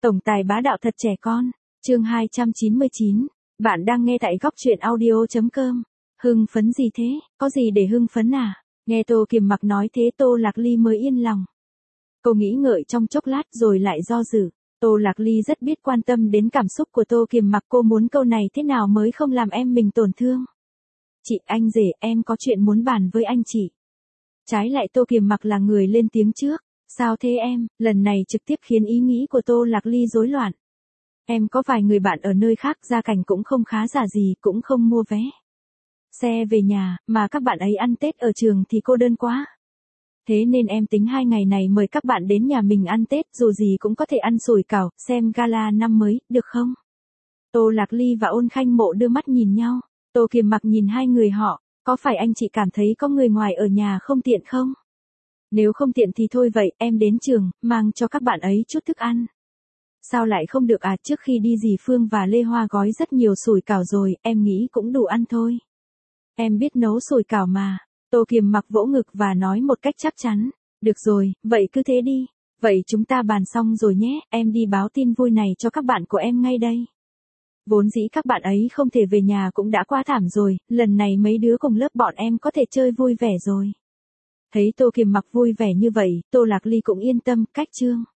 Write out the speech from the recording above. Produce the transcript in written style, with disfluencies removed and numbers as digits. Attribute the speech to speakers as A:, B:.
A: Tổng tài bá đạo thật trẻ con. Chương 299. Bạn đang nghe tại góc truyện audio.com. Hưng phấn gì thế, có gì để hưng phấn à? Nghe Tô Kiềm Mặc nói thế Tô Lạc Ly mới yên lòng. Cô nghĩ ngợi trong chốc lát rồi lại do dự. Tô Lạc Ly rất biết quan tâm đến cảm xúc của Tô Kiềm Mặc, cô muốn câu này thế nào mới không làm em mình tổn thương. Chị, anh rể, em có chuyện muốn bàn với anh chị. Trái lại Tô Kiềm Mặc là người lên tiếng trước. Sao thế em? Lần này trực tiếp khiến ý nghĩ của Tô Lạc Ly rối loạn. Em có vài người bạn ở nơi khác, gia cảnh cũng không khá giả gì, cũng không mua vé xe về nhà, mà các bạn ấy ăn Tết ở trường thì cô đơn quá. Thế nên em tính 2 ngày này mời các bạn đến nhà mình ăn Tết, dù gì cũng có thể ăn sủi cảo, xem gala năm mới, được không? Tô Lạc Ly và Ôn Khanh Mộ đưa mắt nhìn nhau. Tô Kiềm Mặc nhìn hai người họ, có phải anh chị cảm thấy có người ngoài ở nhà không tiện không? Nếu không tiện thì thôi vậy, em đến trường, mang cho các bạn ấy chút thức ăn. Sao lại không được à, trước khi đi dì Phương và Lê Hoa gói rất nhiều sủi cảo rồi, em nghĩ cũng đủ ăn thôi. Em biết nấu sủi cảo mà. Tô Kiềm Mặc vỗ ngực và nói một cách chắc chắn. Được rồi, vậy cứ thế đi. Vậy chúng ta bàn xong rồi nhé, em đi báo tin vui này cho các bạn của em ngay đây. Vốn dĩ các bạn ấy không thể về nhà cũng đã quá thảm rồi, lần này mấy đứa cùng lớp bọn em có thể chơi vui vẻ rồi. Thấy Tô Kiềm Mặc vui vẻ như vậy, Tô Lạc Ly cũng yên tâm, cách chương.